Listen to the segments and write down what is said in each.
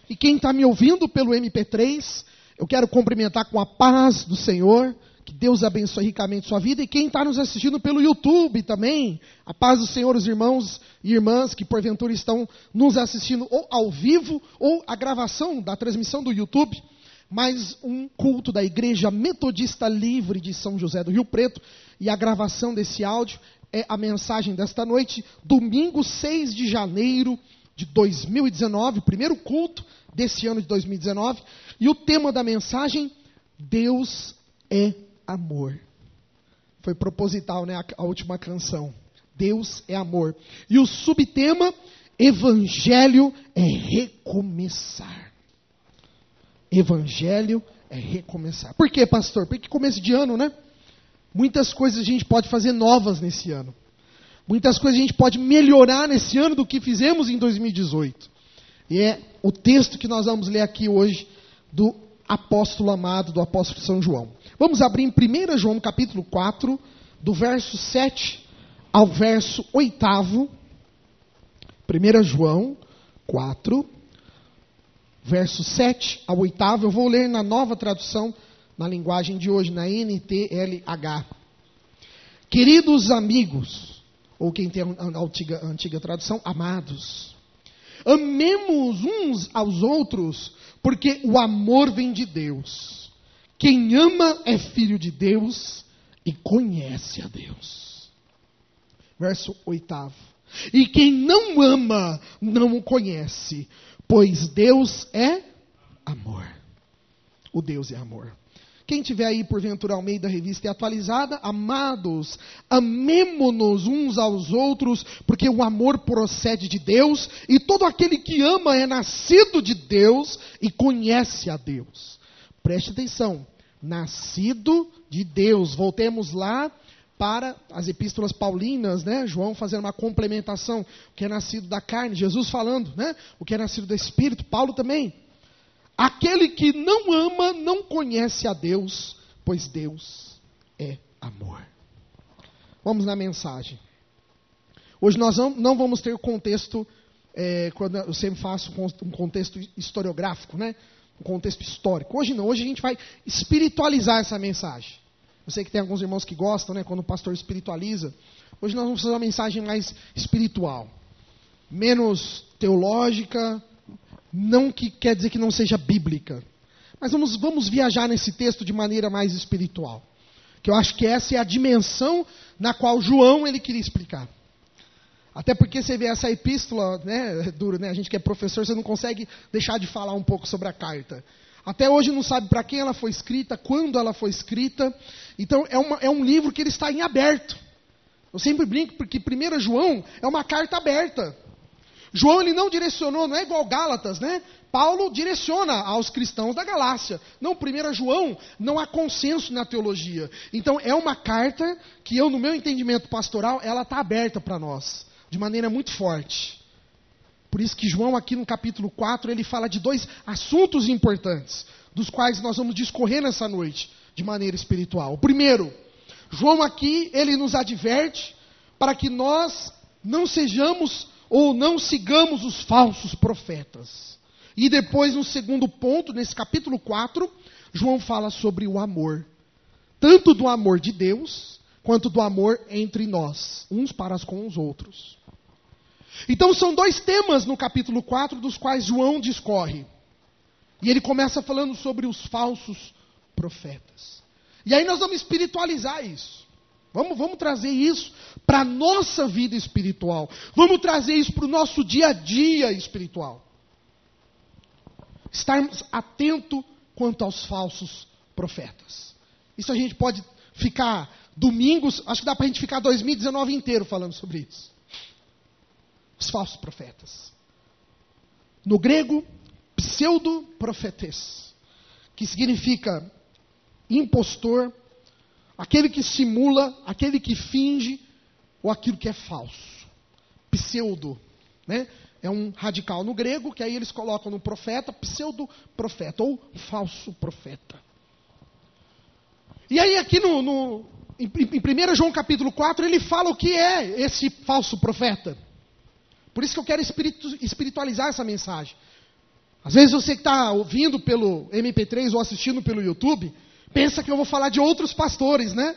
E quem está me ouvindo pelo MP3, eu quero cumprimentar com a paz do Senhor. Que Deus abençoe ricamente sua vida. E quem está nos assistindo pelo YouTube também, a paz do Senhor, os irmãos e irmãs que porventura estão nos assistindo ou ao vivo ou a gravação da transmissão do YouTube. Mais um culto da Igreja Metodista Livre de São José do Rio Preto. E a gravação desse áudio é a mensagem desta noite, domingo 6 de janeiro de 2019, primeiro culto desse ano de 2019. E o tema da mensagem, Deus é amor. Foi proposital, né, a última canção. Deus é amor. E o subtema, Evangelho é recomeçar. Evangelho é recomeçar. Por quê, pastor? Porque começo de ano, né? Muitas coisas a gente pode fazer novas nesse ano. Muitas coisas a gente pode melhorar nesse ano do que fizemos em 2018. E é o texto que nós vamos ler aqui hoje do apóstolo amado, do apóstolo São João. Vamos abrir em 1 João capítulo 4, do verso 7 ao verso 8. 1 João 4, verso 7 ao 8. Eu vou ler na nova tradução, na linguagem de hoje, na NTLH. Queridos amigos, ou quem tem a antiga tradução, amados, amemos uns aos outros, porque o amor vem de Deus. Quem ama é filho de Deus e conhece a Deus. Verso 8. E quem não ama, não o conhece, pois Deus é amor. O Deus é amor. Quem tiver aí, porventura, Almeida Revista e Atualizada, amados, amemo-nos uns aos outros, porque o amor procede de Deus, e todo aquele que ama é nascido de Deus e conhece a Deus. Preste atenção, nascido de Deus. Voltemos lá para as epístolas paulinas, né? João fazendo uma complementação, o que é nascido da carne, Jesus falando, né? O que é nascido do Espírito, Paulo também. Aquele que não ama não conhece a Deus, pois Deus é amor. Vamos na mensagem. Hoje nós não vamos ter o contexto, quando eu sempre faço um contexto historiográfico, né? Um contexto histórico. Hoje não, hoje a gente vai espiritualizar essa mensagem. Eu sei que tem alguns irmãos que gostam, né? Quando o pastor espiritualiza. Hoje nós vamos fazer uma mensagem mais espiritual. Menos teológica. Não que quer dizer que não seja bíblica. Mas vamos viajar nesse texto de maneira mais espiritual. Que eu acho que essa é a dimensão na qual João ele queria explicar. Até porque você vê essa epístola, né, é duro, né? A gente que é professor, você não consegue deixar de falar um pouco sobre a carta. Até hoje não sabe para quem ela foi escrita, quando ela foi escrita. Então é um livro que ele está em aberto. Eu sempre brinco porque 1 João é uma carta aberta. João ele não direcionou, não é igual Gálatas, né? Paulo direciona aos cristãos da Galácia. Não, 1 João não há consenso na teologia. Então é uma carta que eu, no meu entendimento pastoral, ela está aberta para nós. De maneira muito forte. Por isso que João aqui no capítulo 4, ele fala de dois assuntos importantes, dos quais nós vamos discorrer nessa noite, de maneira espiritual. O primeiro, João aqui, ele nos adverte para que nós não sejamos ou não sigamos os falsos profetas. E depois, no segundo ponto, nesse capítulo 4, João fala sobre o amor. Tanto do amor de Deus, quanto do amor entre nós, uns para com os outros. Então são dois temas no capítulo 4 dos quais João discorre. E ele começa falando sobre os falsos profetas. E aí nós vamos espiritualizar isso. Vamos trazer isso para a nossa vida espiritual. Vamos trazer isso para o nosso dia a dia espiritual. Estarmos atentos quanto aos falsos profetas. Isso a gente pode ficar domingos, acho que dá para a gente ficar 2019 inteiro falando sobre isso. Os falsos profetas. No grego, pseudo-profetes, que significa impostor, aquele que simula, aquele que finge, ou aquilo que é falso. Pseudo, né? É um radical no grego, que aí eles colocam no profeta, pseudo-profeta, ou falso profeta. E aí aqui em 1 João capítulo 4, ele fala o que é esse falso profeta. Por isso que eu quero espiritualizar essa mensagem. Às vezes você que está ouvindo pelo MP3 ou assistindo pelo YouTube, pensa que eu vou falar de outros pastores, né?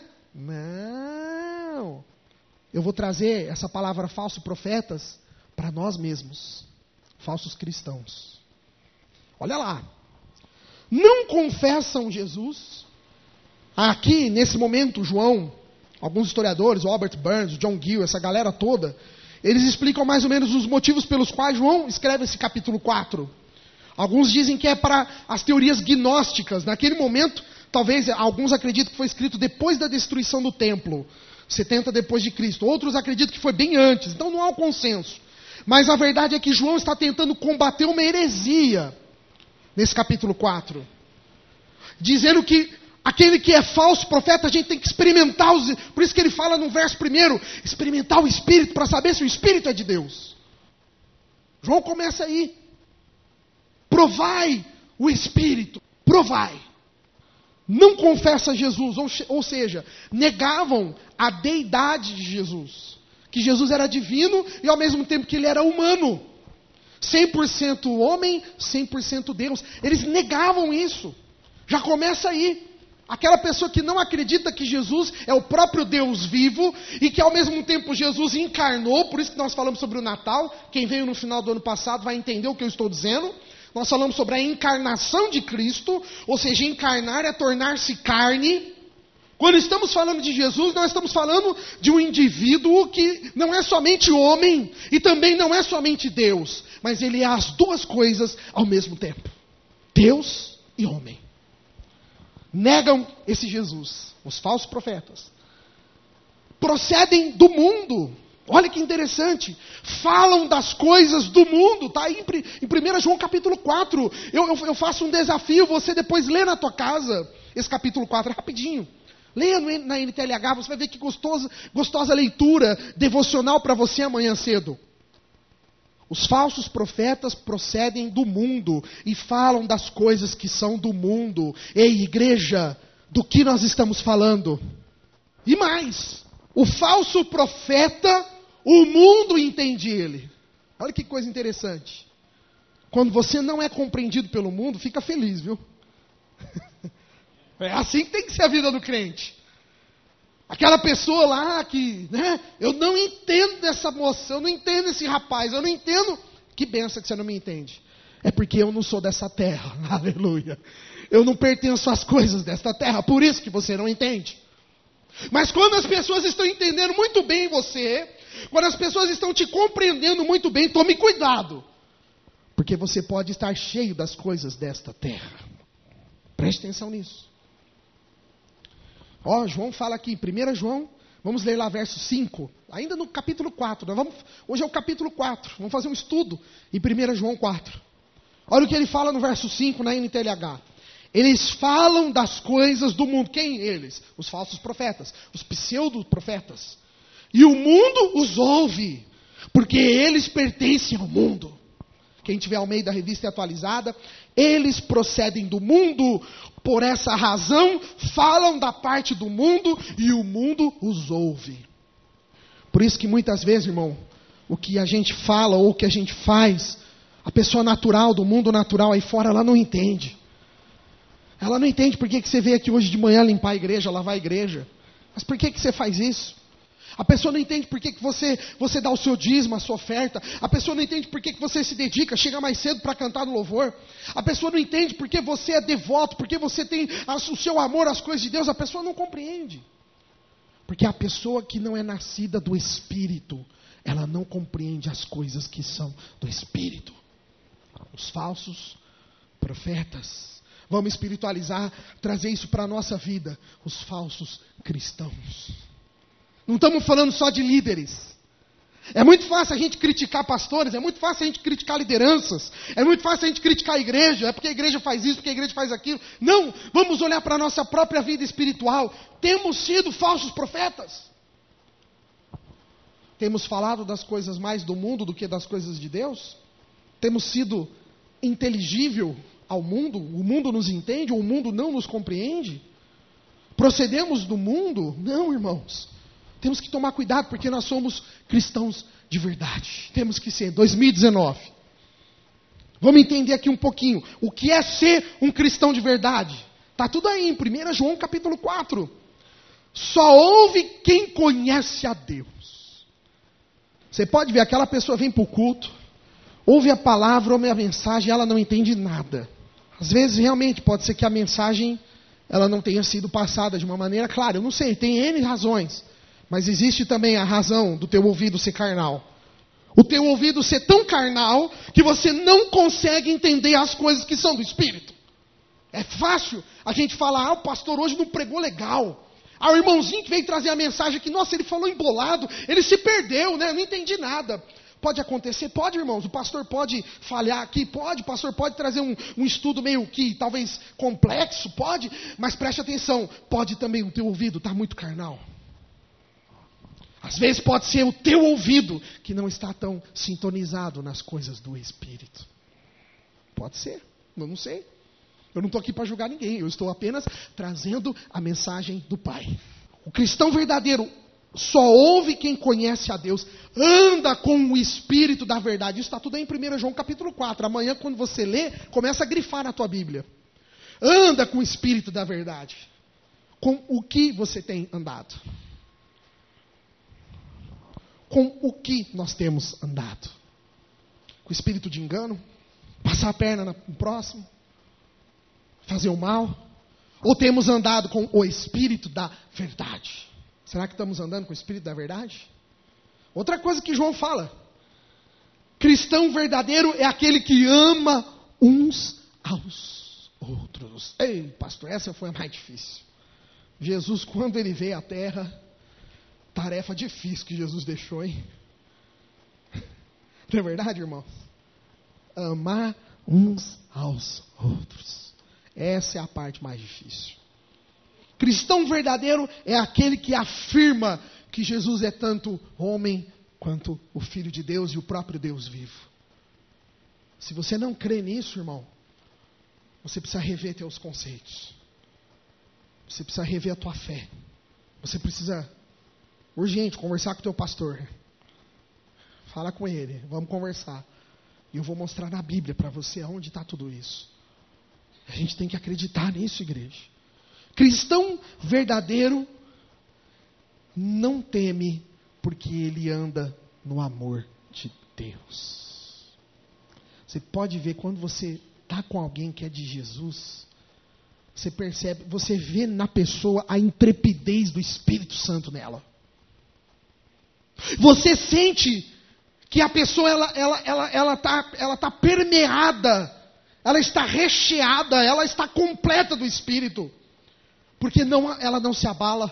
Não. Eu vou trazer essa palavra falsos profetas para nós mesmos, falsos cristãos. Olha lá. Não confessam Jesus. Aqui, nesse momento, João, alguns historiadores, Robert Burns, John Gill, essa galera toda, eles explicam mais ou menos os motivos pelos quais João escreve esse capítulo 4. Alguns dizem que é para as teorias gnósticas. Naquele momento, talvez alguns acreditam que foi escrito depois da destruição do templo, 70 depois de Cristo. Outros acreditam que foi bem antes. Então não há um consenso. Mas a verdade é que João está tentando combater uma heresia nesse capítulo 4. Dizendo que aquele que é falso profeta, a gente tem que experimentar. Por isso que ele fala no verso 1, experimentar o Espírito, para saber se o Espírito é de Deus. João começa aí. Provai o Espírito. Provai. Não confessa Jesus, ou seja, negavam a deidade de Jesus. Que Jesus era divino e ao mesmo tempo que ele era humano. 100% homem, 100% Deus. Eles negavam isso. Já começa aí. Aquela pessoa que não acredita que Jesus é o próprio Deus vivo e que ao mesmo tempo Jesus encarnou, por isso que nós falamos sobre o Natal. Quem veio no final do ano passado vai entender o que eu estou dizendo. Nós falamos sobre a encarnação de Cristo, ou seja, encarnar é tornar-se carne. Quando estamos falando de Jesus, nós estamos falando de um indivíduo que não é somente homem e também não é somente Deus, mas ele é as duas coisas ao mesmo tempo. Deus e homem. Negam esse Jesus, os falsos profetas. Procedem do mundo. Olha que interessante. Falam das coisas do mundo. Está aí em 1 João capítulo 4. Eu faço um desafio, você depois lê na tua casa esse capítulo 4, rapidinho. Leia na NTLH, você vai ver que gostosa leitura devocional para você amanhã cedo. Os falsos profetas procedem do mundo e falam das coisas que são do mundo. Ei, igreja, do que nós estamos falando? E mais, o falso profeta, o mundo entende ele. Olha que coisa interessante. Quando você não é compreendido pelo mundo, fica feliz, viu? É assim que tem que ser a vida do crente. Aquela pessoa lá que, né, eu não entendo dessa moça, eu não entendo esse rapaz, eu não entendo. Que benção que você não me entende. É porque eu não sou dessa terra, aleluia. Eu não pertenço às coisas desta terra, por isso que você não entende. Mas quando as pessoas estão entendendo muito bem você, quando as pessoas estão te compreendendo muito bem, tome cuidado. Porque você pode estar cheio das coisas desta terra. Preste atenção nisso. João fala aqui, 1 João, vamos ler lá verso 5, ainda no capítulo 4, hoje é o capítulo 4, vamos fazer um estudo em 1 João 4. Olha o que ele fala no verso 5 na NTLH. Eles falam das coisas do mundo. Quem eles? Os falsos profetas, os pseudo-profetas. E o mundo os ouve, porque eles pertencem ao mundo. Quem tiver ao meio da revista atualizada, eles procedem do mundo, por essa razão falam da parte do mundo e o mundo os ouve. Por isso que muitas vezes, irmão, o que a gente fala ou o que a gente faz, a pessoa natural, do mundo natural aí fora, ela não entende. Ela não entende por que você veio aqui hoje de manhã limpar a igreja, lavar a igreja. Mas por que você faz isso? A pessoa não entende por que você dá o seu dízimo, a sua oferta. A pessoa não entende por que você se dedica, chega mais cedo para cantar no louvor. A pessoa não entende por que você é devoto, por que você tem o seu amor às coisas de Deus. A pessoa não compreende. Porque a pessoa que não é nascida do Espírito, ela não compreende as coisas que são do Espírito. Os falsos profetas. Vamos espiritualizar, trazer isso para a nossa vida. Os falsos cristãos. Não estamos falando só de líderes. É muito fácil a gente criticar pastores, é muito fácil a gente criticar lideranças, é muito fácil a gente criticar a igreja, é porque a igreja faz isso, porque a igreja faz aquilo. Não, vamos olhar para a nossa própria vida espiritual. Temos sido falsos profetas. Temos falado das coisas mais do mundo do que das coisas de Deus? Temos sido inteligível ao mundo? O mundo nos entende ou o mundo não nos compreende? Procedemos do mundo? Não, irmãos. Temos que tomar cuidado porque nós somos cristãos de verdade. Temos que ser. 2019. Vamos entender aqui um pouquinho. O que é ser um cristão de verdade? Está tudo aí em 1 João capítulo 4. Só ouve quem conhece a Deus. Você pode ver, aquela pessoa vem para o culto, ouve a palavra, ouve a mensagem, ela não entende nada. Às vezes, realmente, pode ser que a mensagem ela não tenha sido passada de uma maneira clara. Eu não sei, tem N razões. Mas existe também a razão do teu ouvido ser carnal. O teu ouvido ser tão carnal que você não consegue entender as coisas que são do Espírito. É fácil a gente falar, o pastor hoje não pregou legal. O irmãozinho que veio trazer a mensagem aqui, nossa, ele falou embolado, ele se perdeu, né? Eu não entendi nada. Pode acontecer? Pode, irmãos. O pastor pode falhar aqui? Pode. O pastor pode trazer um estudo meio que talvez complexo? Pode. Mas preste atenção, pode também o teu ouvido estar muito carnal. Às vezes pode ser o teu ouvido que não está tão sintonizado nas coisas do Espírito. Pode ser, eu não sei. Eu não estou aqui para julgar ninguém, eu estou apenas trazendo a mensagem do Pai. O cristão verdadeiro só ouve quem conhece a Deus, anda com o Espírito da verdade. Isso está tudo aí em 1 João capítulo 4. Amanhã, quando você lê, começa a grifar na tua Bíblia. Anda com o Espírito da verdade. Com o que você tem andado? Com o que nós temos andado? Com o espírito de engano? Passar a perna no próximo? Fazer o mal? Ou temos andado com o espírito da verdade? Será que estamos andando com o espírito da verdade? Outra coisa que João fala: cristão verdadeiro é aquele que ama uns aos outros. Ei, pastor, essa foi a mais difícil. Jesus, quando ele veio à terra, tarefa difícil que Jesus deixou, hein? Não é verdade, irmãos? Amar uns aos outros. Essa é a parte mais difícil. Cristão verdadeiro é aquele que afirma que Jesus é tanto homem quanto o Filho de Deus e o próprio Deus vivo. Se você não crê nisso, irmão, você precisa rever teus conceitos. Você precisa rever a tua fé. Você precisa, urgente, conversar com o teu pastor. Fala com ele, vamos conversar. E eu vou mostrar na Bíblia para você aonde está tudo isso. A gente tem que acreditar nisso, igreja. Cristão verdadeiro não teme, porque ele anda no amor de Deus. Você pode ver, quando você está com alguém que é de Jesus, você percebe, você vê na pessoa a intrepidez do Espírito Santo nela. Você sente que a pessoa ela tá permeada, ela está recheada, ela está completa do Espírito. Porque ela não se abala.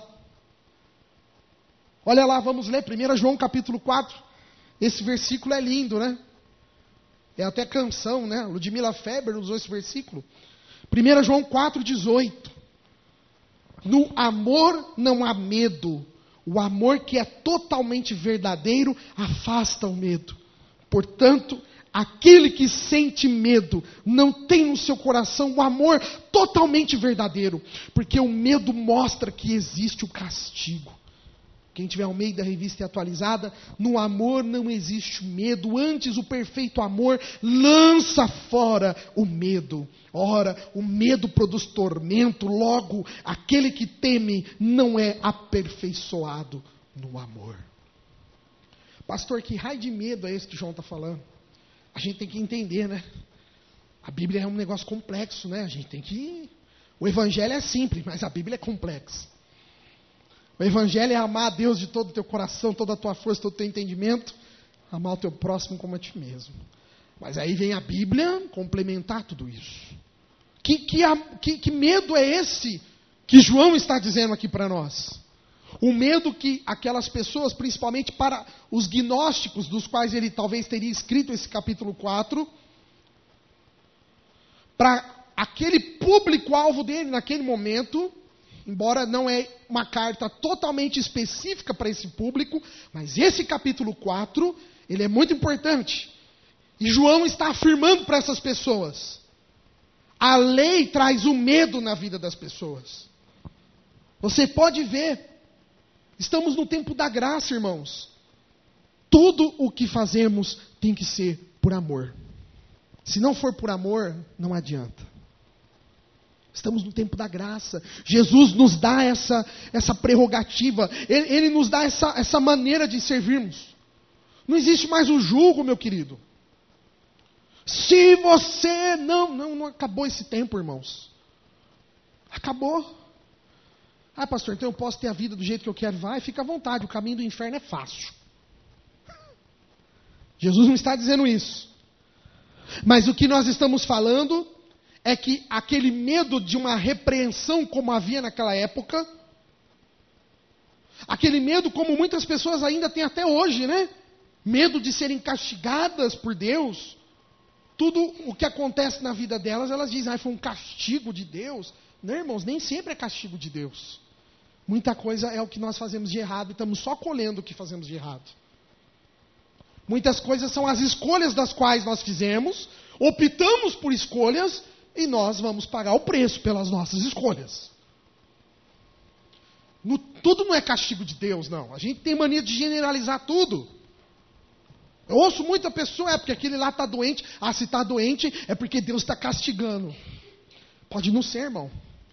Olha lá, vamos ler 1 João capítulo 4. Esse versículo é lindo, né? É até canção, né? Ludmila Feber usou esse versículo. 1 João 4,18. No amor não há medo. O amor que é totalmente verdadeiro afasta o medo. Portanto, aquele que sente medo não tem no seu coração o amor totalmente verdadeiro, porque o medo mostra que existe o castigo. Quem tiver Almeida, revista e atualizada, no amor não existe medo, antes o perfeito amor lança fora o medo. Ora, o medo produz tormento, logo aquele que teme não é aperfeiçoado no amor. Pastor, que raio de medo é esse que João está falando? A gente tem que entender, né? A Bíblia é um negócio complexo, né? A gente tem que... O Evangelho é simples, mas a Bíblia é complexa. O Evangelho é amar a Deus de todo o teu coração, toda a tua força, todo o teu entendimento. Amar o teu próximo como a ti mesmo. Mas aí vem a Bíblia complementar tudo isso. Que medo é esse que João está dizendo aqui para nós? O medo que aquelas pessoas, principalmente para os gnósticos, dos quais ele talvez teria escrito esse capítulo 4, para aquele público-alvo dele naquele momento, embora não é uma carta totalmente específica para esse público, mas esse capítulo 4, ele é muito importante. E João está afirmando para essas pessoas: a lei traz o medo na vida das pessoas. Você pode ver, estamos no tempo da graça, irmãos. Tudo o que fazemos tem que ser por amor. Se não for por amor, não adianta. Estamos no tempo da graça. Jesus nos dá essa prerrogativa. Ele nos dá essa maneira de servirmos. Não existe mais o jugo, meu querido. Se você não acabou esse tempo, irmãos. Acabou. Ah, pastor, então eu posso ter a vida do jeito que eu quero. Vai, fica à vontade. O caminho do inferno é fácil. Jesus não está dizendo isso. Mas o que nós estamos falando é que aquele medo de uma repreensão como havia naquela época, aquele medo como muitas pessoas ainda têm até hoje, né? Medo de serem castigadas por Deus. Tudo o que acontece na vida delas, elas dizem, foi um castigo de Deus. Não, irmãos, nem sempre é castigo de Deus. Muita coisa é o que nós fazemos de errado e estamos só colhendo o que fazemos de errado. Muitas coisas são as escolhas das quais nós fizemos, optamos por escolhas e nós vamos pagar o preço pelas nossas escolhas. Tudo não é castigo de Deus, não. A gente tem mania de generalizar tudo. Eu ouço muita pessoa, porque aquele lá está doente. Ah, se está doente é porque Deus está castigando. Pode não ser, irmão.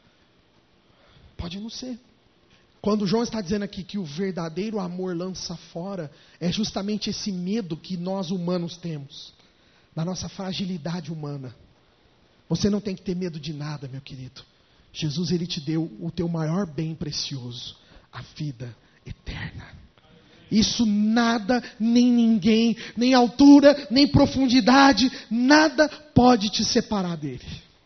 Pode não ser. Quando João está dizendo aqui que o verdadeiro amor lança fora, é justamente esse medo que nós humanos temos, da nossa fragilidade humana. Você não tem que ter medo de nada, meu querido. Jesus, Ele te deu o teu maior bem precioso, a vida eterna. Isso nada, nem ninguém, nem altura, nem profundidade, nada pode te separar dele.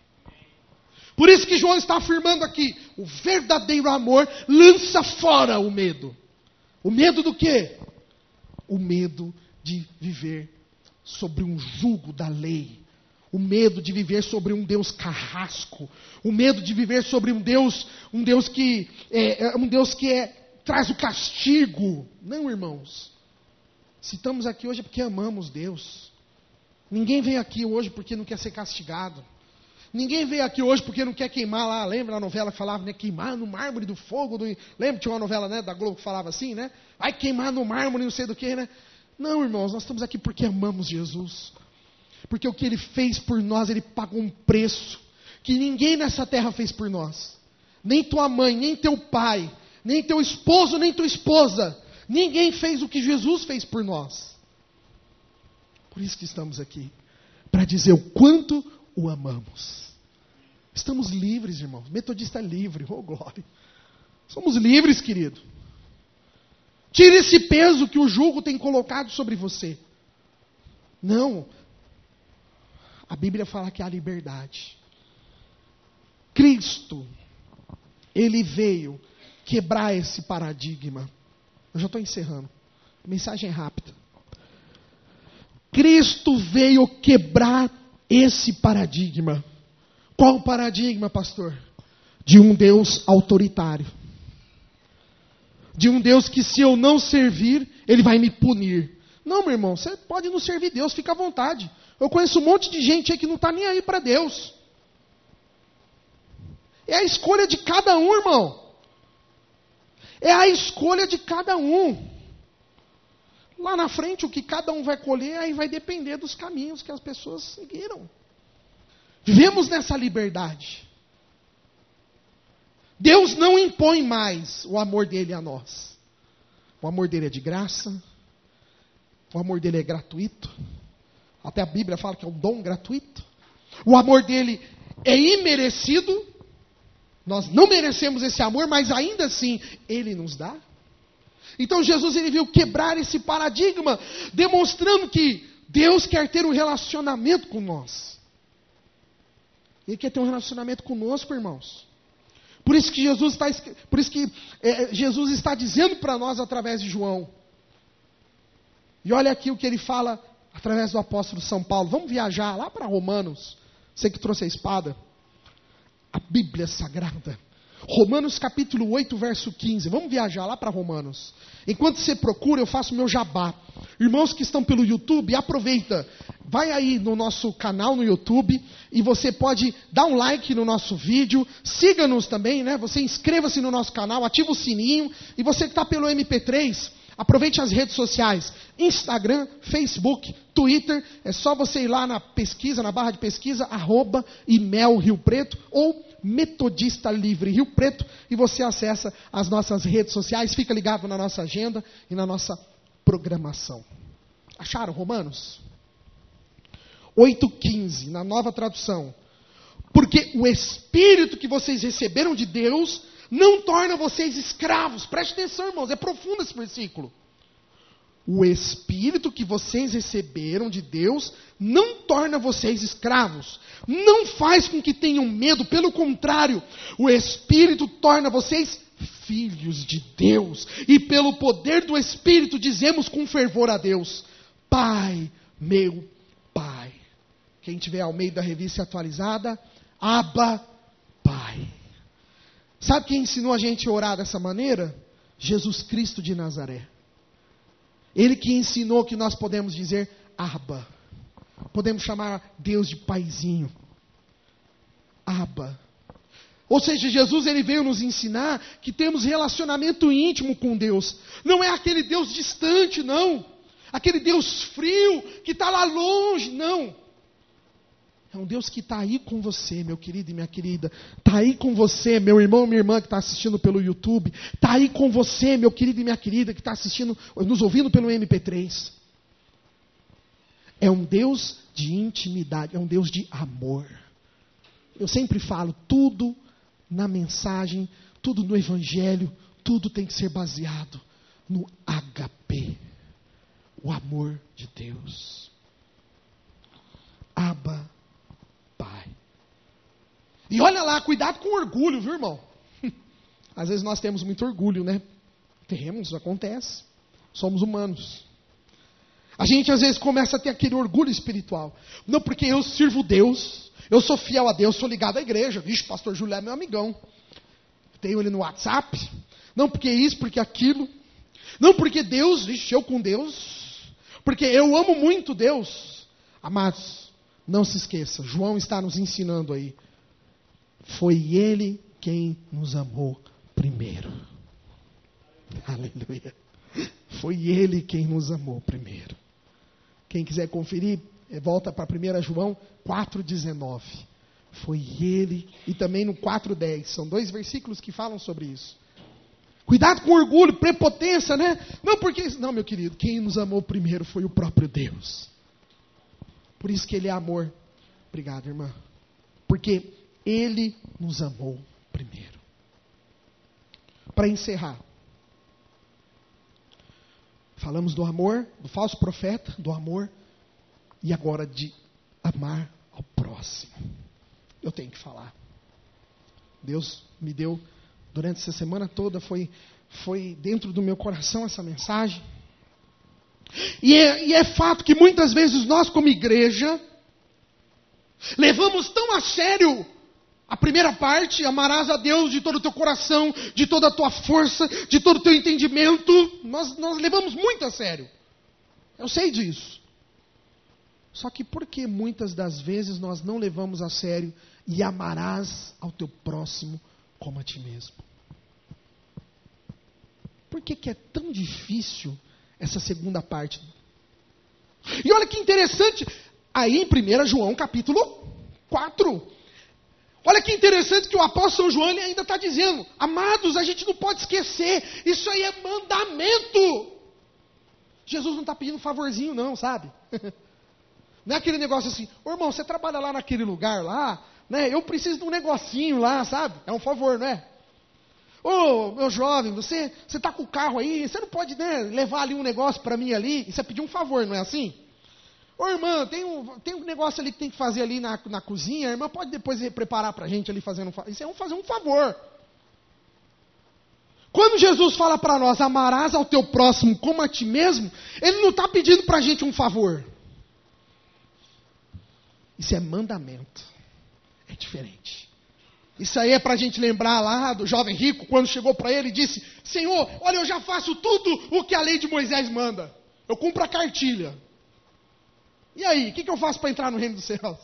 Por isso que João está afirmando aqui, o verdadeiro amor lança fora o medo. O medo do quê? O medo de viver sobre um jugo da lei. O medo de viver sobre um Deus carrasco. O medo de viver sobre um Deus que traz o castigo. Não, irmãos. Se estamos aqui hoje é porque amamos Deus. Ninguém veio aqui hoje porque não quer ser castigado. Ninguém veio aqui hoje porque não quer queimar lá. Lembra a novela que falava, né? Queimar no mármore do fogo. Lembra? Tinha uma novela, né, da Globo que falava assim, né? Vai queimar no mármore, não sei do que, né? Não, irmãos, nós estamos aqui porque amamos Jesus. Porque o que Ele fez por nós, Ele pagou um preço que ninguém nessa terra fez por nós. Nem tua mãe, nem teu pai, nem teu esposo, nem tua esposa. Ninguém fez o que Jesus fez por nós. Por isso que estamos aqui. Para dizer o quanto o amamos. Estamos livres, irmãos. Metodista é livre, oh glória. Somos livres, querido. Tire esse peso que o jugo tem colocado sobre você. Não. A Bíblia fala que há liberdade. Cristo, Ele veio quebrar esse paradigma. Eu já estou encerrando. A mensagem é rápida. Cristo veio quebrar esse paradigma. Qual o paradigma, pastor? De um Deus autoritário. De um Deus que, se eu não servir, Ele vai me punir. Não, meu irmão, você pode não servir Deus, fica à vontade. Eu conheço um monte de gente aí que não está nem aí para Deus. É a escolha de cada um, irmão. É a escolha de cada um. Lá na frente, o que cada um vai colher, aí vai depender dos caminhos que as pessoas seguiram. Vivemos nessa liberdade. Deus não impõe mais o amor dele a nós. O amor dele é de graça. O amor dele é gratuito. Até a Bíblia fala que é um dom gratuito. O amor dele é imerecido. Nós não merecemos esse amor, mas ainda assim Ele nos dá. Então Jesus, Ele veio quebrar esse paradigma, demonstrando que Deus quer ter um relacionamento com nós. Ele quer ter um relacionamento conosco, irmãos. Por isso que Jesus está dizendo para nós através de João. E olha aqui o que ele fala através do apóstolo São Paulo. Vamos viajar lá para Romanos. Você que trouxe a espada. A Bíblia Sagrada. Romanos capítulo 8, verso 15. Vamos viajar lá para Romanos. Enquanto você procura, eu faço meu jabá. Irmãos que estão pelo YouTube, aproveita. Vai aí no nosso canal no YouTube e você pode dar um like no nosso vídeo. Siga-nos também, né? Você inscreva-se no nosso canal, ativa o sininho. E você que está pelo MP3, Aproveite as redes sociais, Instagram, Facebook, Twitter. É só você ir lá na pesquisa, na barra de pesquisa, @IMEL Rio Preto ou Metodista Livre Rio Preto, e você acessa as nossas redes sociais, fica ligado na nossa agenda e na nossa programação. Acharam Romanos? 8,15, na nova tradução. Porque o Espírito que vocês receberam de Deus não torna vocês escravos. Preste atenção, irmãos, é profundo esse versículo. O Espírito que vocês receberam de Deus não torna vocês escravos. Não faz com que tenham medo. Pelo contrário, o Espírito torna vocês filhos de Deus. E pelo poder do Espírito dizemos com fervor a Deus: Pai, meu Pai. Quem tiver Almeida Revista Atualizada, Abba, Pai. Sabe quem ensinou a gente a orar dessa maneira? Jesus Cristo de Nazaré. Ele que ensinou que nós podemos dizer Abba. Podemos chamar Deus de Paizinho. Abba. Ou seja, Jesus ele veio nos ensinar que temos relacionamento íntimo com Deus. Não é aquele Deus distante, não. Aquele Deus frio que está lá longe, não. É um Deus que está aí com você, meu querido e minha querida. Está aí com você, meu irmão e minha irmã que está assistindo pelo YouTube. Está aí com você, meu querido e minha querida que está assistindo, nos ouvindo pelo MP3. É um Deus de intimidade, é um Deus de amor. Eu sempre falo, tudo na mensagem, tudo no Evangelho, tudo tem que ser baseado no HP. O amor de Deus. Abba, Pai. E olha lá, cuidado com o orgulho, viu, irmão? Às vezes nós temos muito orgulho, né? Temos, acontece. Somos humanos. A gente às vezes começa a ter aquele orgulho espiritual. Não, porque eu sirvo Deus, eu sou fiel a Deus, sou ligado à igreja. Vixe, pastor Júlio é meu amigão. Tenho ele no WhatsApp. Não, porque isso, porque aquilo. Não, porque Deus, vixe, eu com Deus. Porque eu amo muito Deus. Amados, não se esqueça, João está nos ensinando aí. Foi Ele quem nos amou primeiro. Aleluia. Foi Ele quem nos amou primeiro. Quem quiser conferir, volta para 1 João 4,19. Foi Ele, e também no 4,10. São 2 versículos que falam sobre isso. Cuidado com orgulho, prepotência, né? Não, porque... Não, meu querido, quem nos amou primeiro foi o próprio Deus. Por isso que Ele é amor. Obrigado, irmã. Porque Ele nos amou primeiro. Para encerrar. Falamos do amor, do falso profeta, do amor. E agora de amar ao próximo. Eu tenho que falar. Deus me deu, durante essa semana toda, foi dentro do meu coração essa mensagem. E é fato que muitas vezes nós, como igreja, levamos tão a sério a primeira parte: amarás a Deus de todo o teu coração, de toda a tua força, de todo o teu entendimento. Nós levamos muito a sério. Eu sei disso. Só que por que muitas das vezes nós não levamos a sério e amarás ao teu próximo como a ti mesmo? Por que é tão difícil essa segunda parte? E olha que interessante, aí em 1 João capítulo 4, olha que interessante que o apóstolo João ele ainda está dizendo: amados, a gente não pode esquecer, isso aí é mandamento. Jesus não está pedindo favorzinho não, sabe? Não é aquele negócio assim: ô irmão, você trabalha lá naquele lugar lá, né? Eu preciso de um negocinho lá, sabe? É um favor, não é? Ô, meu jovem, você está com o carro aí, você não pode, né, levar ali um negócio para mim ali? Isso é pedir um favor, não é assim? Ô irmã, tem um negócio ali que tem que fazer ali na cozinha, a irmã pode depois preparar para a gente ali fazendo um favor. Isso é fazer um favor. Quando Jesus fala para nós, amarás ao teu próximo como a ti mesmo, Ele não está pedindo para a gente um favor. Isso é mandamento. É diferente. Isso aí é para a gente lembrar lá do jovem rico, quando chegou para ele e disse: Senhor, olha, eu já faço tudo o que a lei de Moisés manda. Eu cumpro a cartilha. E aí, o que eu faço para entrar no reino dos céus?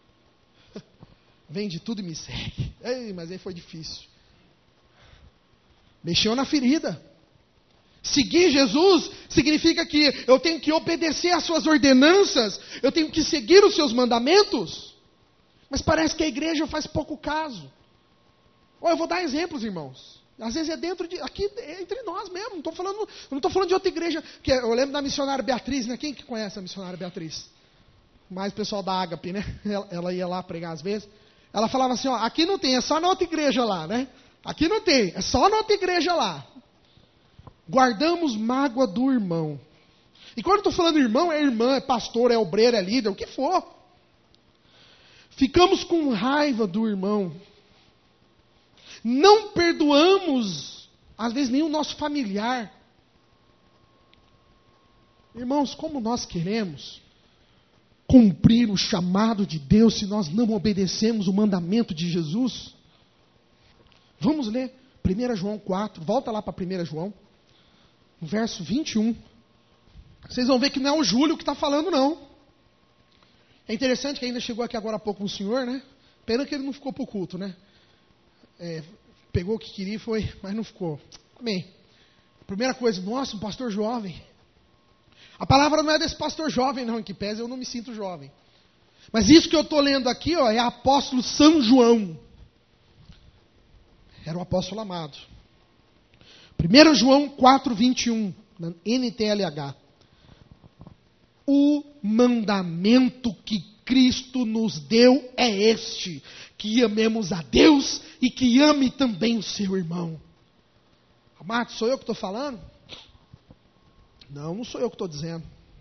Vende tudo e me segue. Ei, mas aí foi difícil. Mexeu na ferida. Seguir Jesus significa que eu tenho que obedecer às suas ordenanças, eu tenho que seguir os seus mandamentos. Mas parece que a igreja faz pouco caso. Eu vou dar exemplos, irmãos. Às vezes é aqui entre nós mesmo. Não estou falando de outra igreja. Eu lembro da missionária Beatriz, né? Quem que conhece a missionária Beatriz? Mais o pessoal da Ágape, né? Ela ia lá pregar às vezes. Ela falava assim, aqui não tem, é só na outra igreja lá, né? Aqui não tem, é só na outra igreja lá. Guardamos mágoa do irmão. E quando eu estou falando irmão, é irmã, é pastor, é obreiro, é líder, o que for. Ficamos com raiva do irmão. Não perdoamos, às vezes, nem o nosso familiar. Irmãos, como nós queremos cumprir o chamado de Deus se nós não obedecemos o mandamento de Jesus? Vamos ler 1 João 4, volta lá para 1 João. No verso 21, vocês vão ver que não é o Júlio que está falando, não. É interessante que ainda chegou aqui agora há pouco um senhor, né? Pena que ele não ficou para o culto, né? Pegou o que queria e foi, mas não ficou. Amém. Primeira coisa, nossa, um pastor jovem. A palavra não é desse pastor jovem, não, em que pese eu não me sinto jovem. Mas isso que eu estou lendo aqui, é apóstolo São João. Era o apóstolo amado. 1 João 4, 21, na NTLH. O mandamento que Cristo nos deu é este: que amemos a Deus e que ame também o seu irmão. Amado, sou eu que estou falando? Não sou eu que estou dizendo.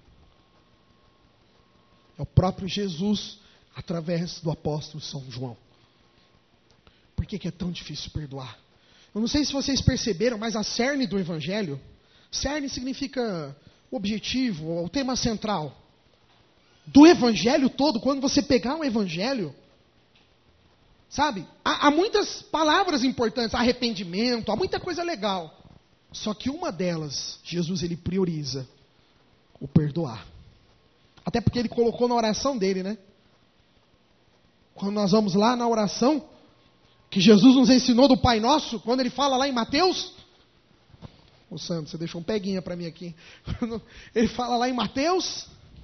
É o próprio Jesus, através do apóstolo São João. Por que é tão difícil perdoar? Eu não sei se vocês perceberam, mas a cerne do Evangelho, cerne significa o objetivo, o tema central. Do Evangelho todo, quando você pegar um Evangelho, sabe, há muitas palavras importantes, arrependimento, há muita coisa legal. Só que uma delas, Jesus ele prioriza o perdoar. Até porque ele colocou na oração dele, né? Quando nós vamos lá na oração que Jesus nos ensinou do Pai Nosso, quando ele fala lá em Mateus, ô Sandro, você deixou um peguinha para mim aqui. Quando ele fala lá em Mateus,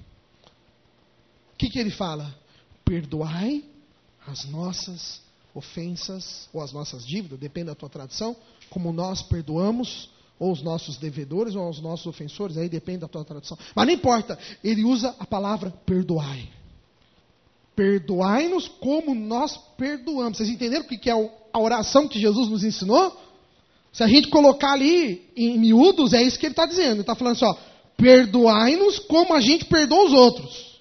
o que ele fala? Perdoai as nossas ofensas, ou as nossas dívidas, depende da tua tradução, como nós perdoamos, ou os nossos devedores, ou os nossos ofensores, aí depende da tua tradução. Mas não importa, ele usa a palavra perdoai. Perdoai-nos como nós perdoamos. Vocês entenderam o que é a oração que Jesus nos ensinou? Se a gente colocar ali em miúdos, é isso que ele está dizendo. Ele está falando assim, perdoai-nos como a gente perdoa os outros.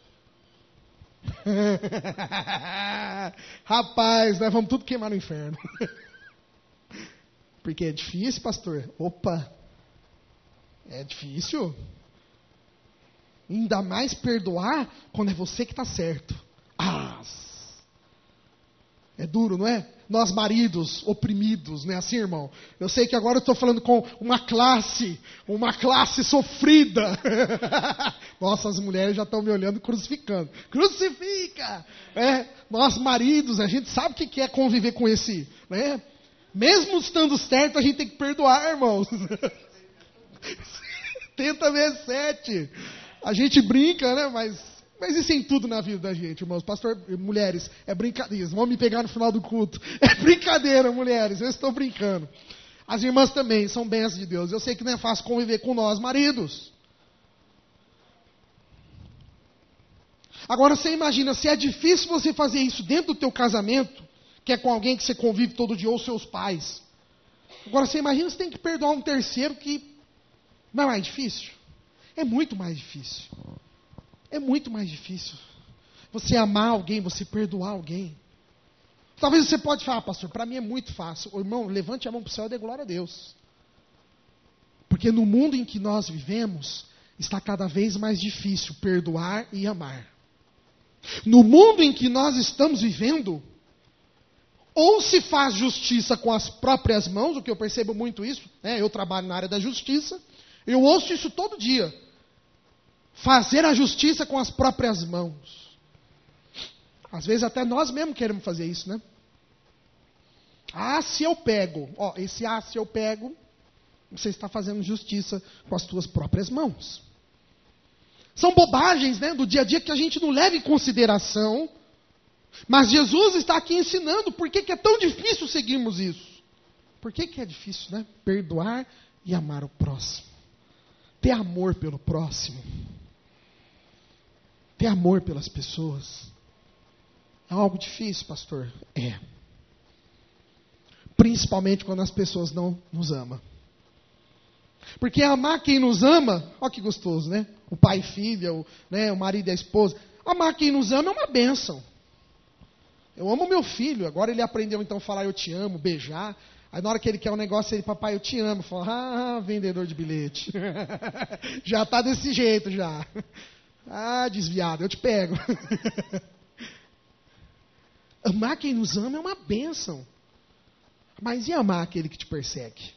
Rapaz, nós vamos tudo queimar no inferno. Porque é difícil, pastor. Opa, é difícil. Ainda mais perdoar quando é você que está certo. É duro, não é? Nós maridos oprimidos, não é assim, irmão? Eu sei que agora eu estou falando com uma classe sofrida. Nossa, as mulheres já estão me olhando crucificando. Crucifica! Nós maridos, a gente sabe o que é conviver com esse, né? Mesmo estando certo, a gente tem que perdoar, irmãos. Tenta vezes 7. A gente brinca, né? Mas isso em tudo na vida da gente, irmãos. Pastor, mulheres, é brincadeira. Vão me pegar no final do culto. É brincadeira, mulheres. Eu estou brincando. As irmãs também são bênçãos de Deus. Eu sei que não é fácil conviver com nós, maridos. Agora, você imagina, se é difícil você fazer isso dentro do teu casamento, que é com alguém que você convive todo dia, ou seus pais. Agora, você imagina, você tem que perdoar um terceiro que não é mais difícil? É muito mais difícil. É muito mais difícil. Você amar alguém, você perdoar alguém. Talvez você pode falar, pastor, para mim é muito fácil. Ô, irmão, levante a mão para o céu e dê glória a Deus. Porque no mundo em que nós vivemos, está cada vez mais difícil perdoar e amar. No mundo em que nós estamos vivendo, ou se faz justiça com as próprias mãos, o que eu percebo muito isso, né? Eu trabalho na área da justiça, eu ouço isso todo dia. Fazer a justiça com as próprias mãos. Às vezes até nós mesmos queremos fazer isso, né? Se eu pego. Esse se eu pego, você está fazendo justiça com as tuas próprias mãos. São bobagens, né, do dia a dia que a gente não leva em consideração. Mas Jesus está aqui ensinando por que é tão difícil seguirmos isso. Por que é difícil, né? Perdoar e amar o próximo. Ter amor pelo próximo. Ter amor pelas pessoas. É algo difícil, pastor? É. Principalmente quando as pessoas não nos amam. Porque amar quem nos ama, olha que gostoso, né? O pai e filha, o marido e a esposa. Amar quem nos ama é uma bênção. Eu amo meu filho, agora ele aprendeu então a falar eu te amo, beijar. Aí na hora que ele quer um negócio, ele, papai, eu te amo. Fala, vendedor de bilhete. Já está desse jeito já. Ah, desviado, eu te pego. Amar quem nos ama é uma bênção. Mas e amar aquele que te persegue?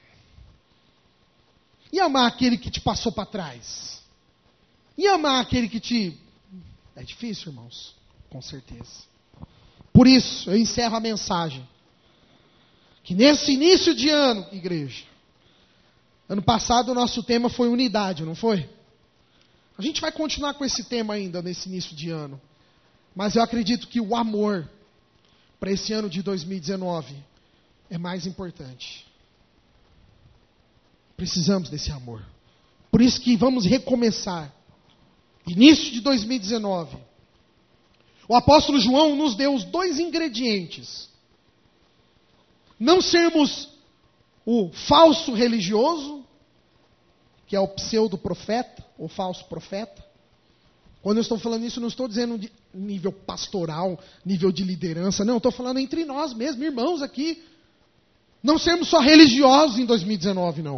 E amar aquele que te passou para trás? E amar aquele que te... É difícil, irmãos, com certeza. Por isso, eu encerro a mensagem. Que nesse início de ano, igreja, ano passado o nosso tema foi unidade, não foi? A gente vai continuar com esse tema ainda nesse início de ano. Mas eu acredito que o amor para esse ano de 2019 é mais importante. Precisamos desse amor. Por isso que vamos recomeçar. Início de 2019. O apóstolo João nos deu os 2 ingredientes. Não sermos o falso religioso, que é o pseudo-profeta, ou falso profeta. Quando eu estou falando isso, não estou dizendo de nível pastoral, nível de liderança. Não, estou falando entre nós mesmos, irmãos aqui. Não sermos só religiosos em 2019, não.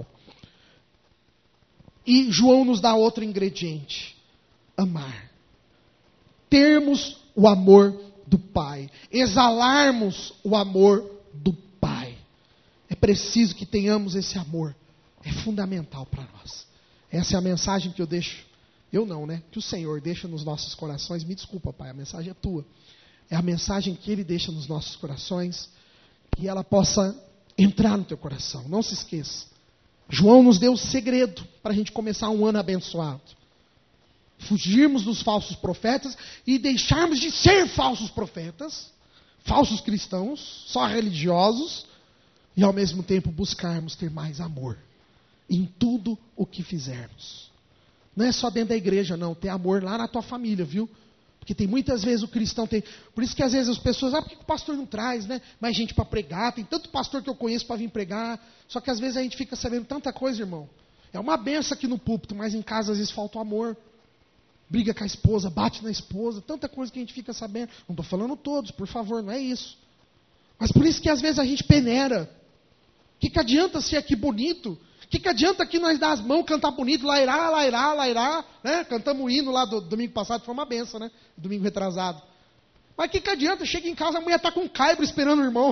E João nos dá outro ingrediente. Amar. Termos o amor do Pai. Exalarmos o amor do Pai. É preciso que tenhamos esse amor. É fundamental para nós. Essa é a mensagem que eu deixo. Eu não, né? Que o Senhor deixa nos nossos corações. Me desculpa, Pai, a mensagem é tua. É a mensagem que Ele deixa nos nossos corações. Que ela possa entrar no teu coração. Não se esqueça. João nos deu o segredo para a gente começar um ano abençoado. Fugirmos dos falsos profetas e deixarmos de ser falsos profetas, falsos cristãos, só religiosos, e ao mesmo tempo buscarmos ter mais amor em tudo o que fizermos. Não é só dentro da igreja, não. Ter amor lá na tua família, viu? Porque tem muitas vezes o cristão tem... Por isso que às vezes as pessoas... por que o pastor não traz, né? Mais gente para pregar. Tem tanto pastor que eu conheço para vir pregar. Só que às vezes a gente fica sabendo tanta coisa, irmão. É uma benção aqui no púlpito, mas em casa às vezes falta o amor. Briga com a esposa, bate na esposa. Tanta coisa que a gente fica sabendo. Não estou falando todos, por favor, não é isso. Mas por isso que às vezes a gente peneira. O que adianta ser aqui bonito? O que adianta aqui nós dar as mãos, cantar bonito, lairá, lairá, lairá, né? Cantamos o hino lá do domingo passado, foi uma benção, né? Domingo retrasado. Mas o que adianta? Chega em casa, a mulher está com um caibro esperando o irmão.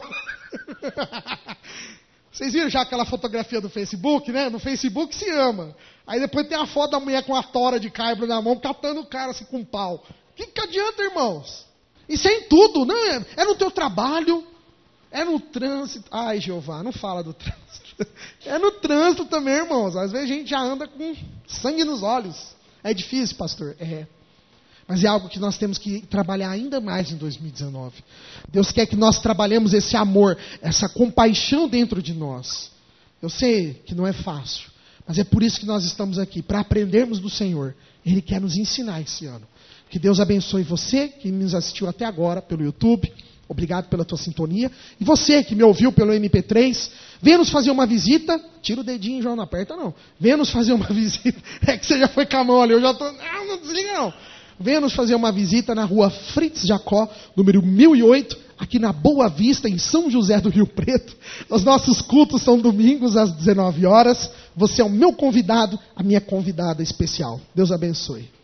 Vocês viram já aquela fotografia do Facebook, né? No Facebook se ama. Aí depois tem a foto da mulher com a tora de caibro na mão, catando o cara assim com um pau. O que adianta, irmãos? Isso é em tudo, não é? É no teu trabalho, é no trânsito. Ai, Jeová, não fala do trânsito. É no trânsito também, irmãos. Às vezes a gente já anda com sangue nos olhos. É difícil, pastor? É. Mas é algo que nós temos que trabalhar ainda mais em 2019. Deus quer que nós trabalhemos esse amor, essa compaixão dentro de nós. Eu sei que não é fácil, mas é por isso que nós estamos aqui, para aprendermos do Senhor. Ele quer nos ensinar esse ano. Que Deus abençoe você, que nos assistiu até agora pelo YouTube. Obrigado pela tua sintonia. E você que me ouviu pelo MP3, venha nos fazer uma visita. Tira o dedinho, João, não aperta não. Venha nos fazer uma visita. É que você já foi com a mão ali, eu já estou... Não desliga não. Venha nos fazer uma visita na rua Fritz Jacó, número 1008, aqui na Boa Vista, em São José do Rio Preto. Os nossos cultos são domingos às 19 horas. Você é o meu convidado, a minha convidada especial. Deus abençoe.